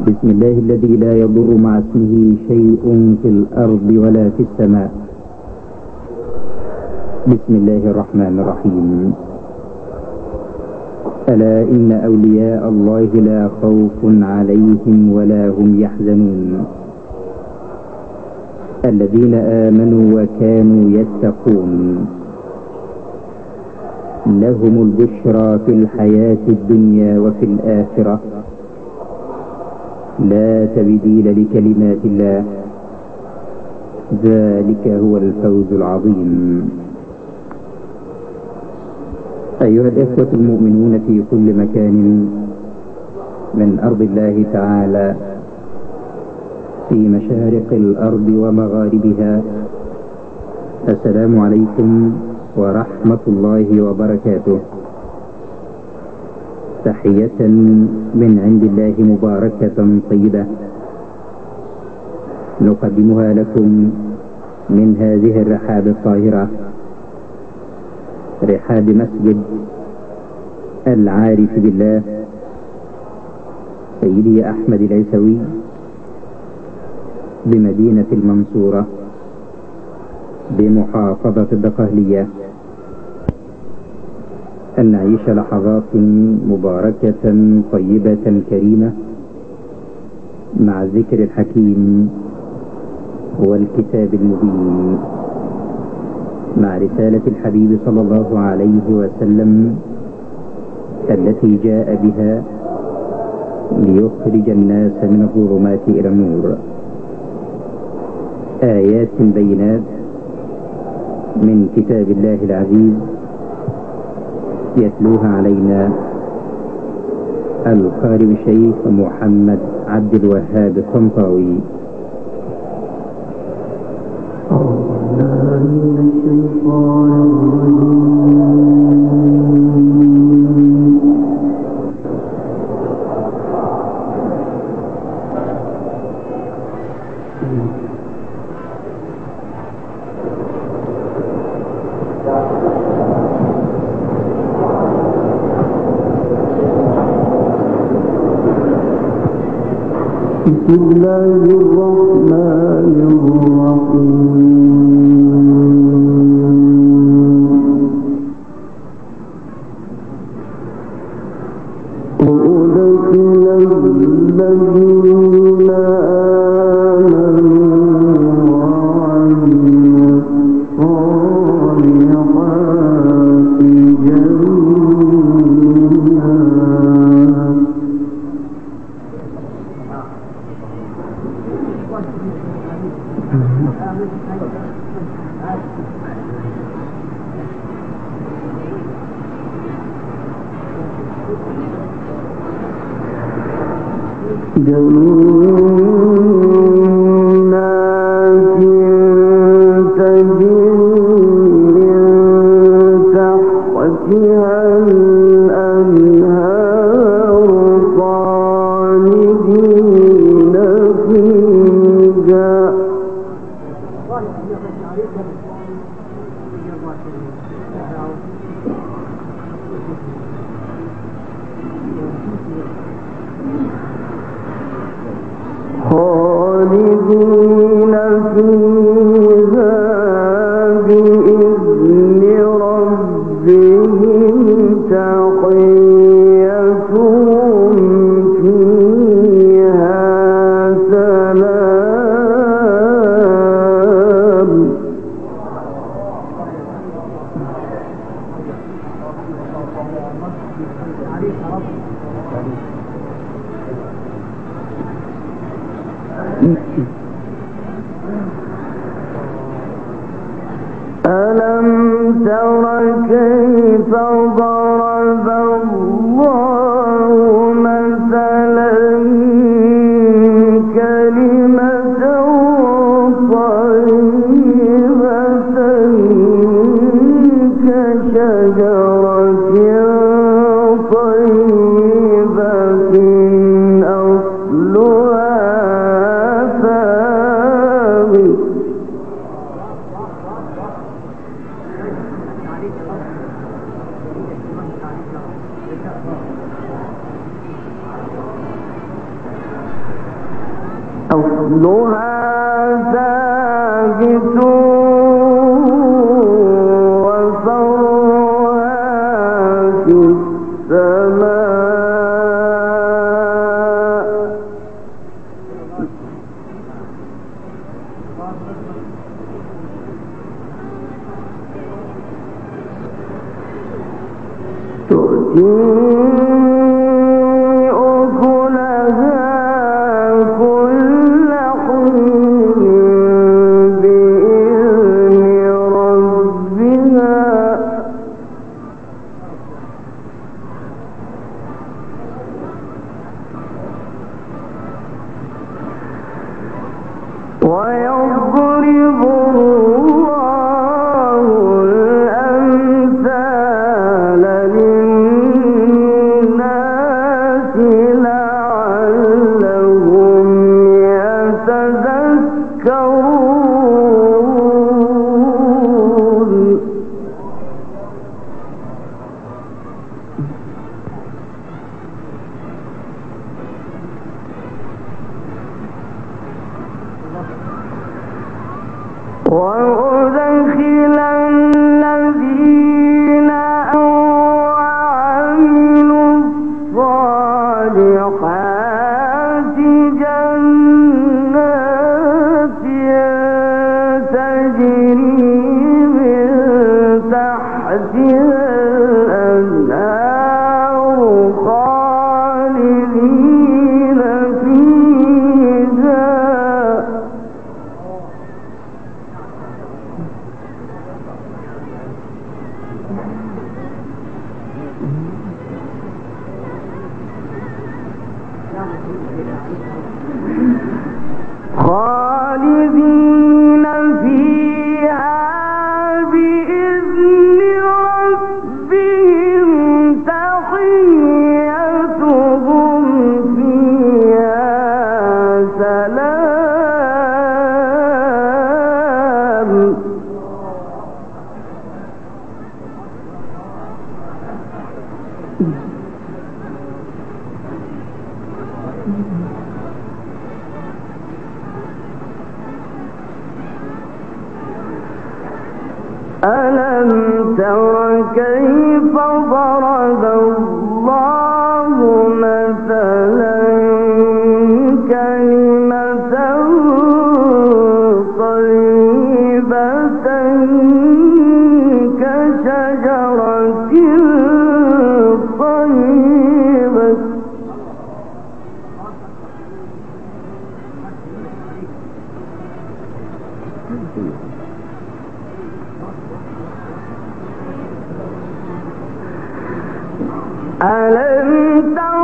بسم الله الذي لا يضر مع اسمه شيء في الأرض ولا في السماء. بسم الله الرحمن الرحيم. ألا إن أولياء الله لا خوف عليهم ولا هم يحزنون الذين آمنوا وكانوا يتقون لهم البشرى في الحياة الدنيا وفي الآخرة لا تبديل لكلمات الله ذلك هو الفوز العظيم. أيها الإخوة المؤمنون في كل مكان من أرض الله تعالى في مشارق الأرض ومغاربها، السلام عليكم ورحمة الله وبركاته. تحية من عند الله مباركة طيبة نقدمها لكم من هذه الرحاب الطاهرة، رحاب مسجد العارف بالله سيدي أحمد العيسوي بمدينة المنصورة بمحافظة الدقهلية، أن نعيش لحظات مباركة طيبة كريمة مع الذكر الحكيم والكتاب المبين، مع رسالة الحبيب صلى الله عليه وسلم التي جاء بها ليخرج الناس من الظلمات إلى النور. آيات بينات من كتاب الله العزيز يتلوها علينا القارئ الشيخ محمد عبد الوهاب الطنطاوي. بسم الله الرحمن الرحيم. أولئك الذين آمنوا وعملوا الصالحات جنات تجري من تحتها الأنهار خالدين فيها بإذن ربهم تحيتهم فيها سلام. ألم تر كيف ضرب الله مثلا كلمة طيبة كشجرة طيبة أصلها ثابت أصلها ثابت وفرعها في السماء. تؤتي ويضرب الله الأمثال للناس لعلهم يتذكرون. وأدخل الذين وعملوا الصالحات جنات تجري من تحتها الأنهار خالدين فيها. خالدين فيها بإذن ربهم تحيتهم فيها سلام. ألم تر كيف ضرب الله مثلا كلمة طيبة كشجرة طيبة ألم تر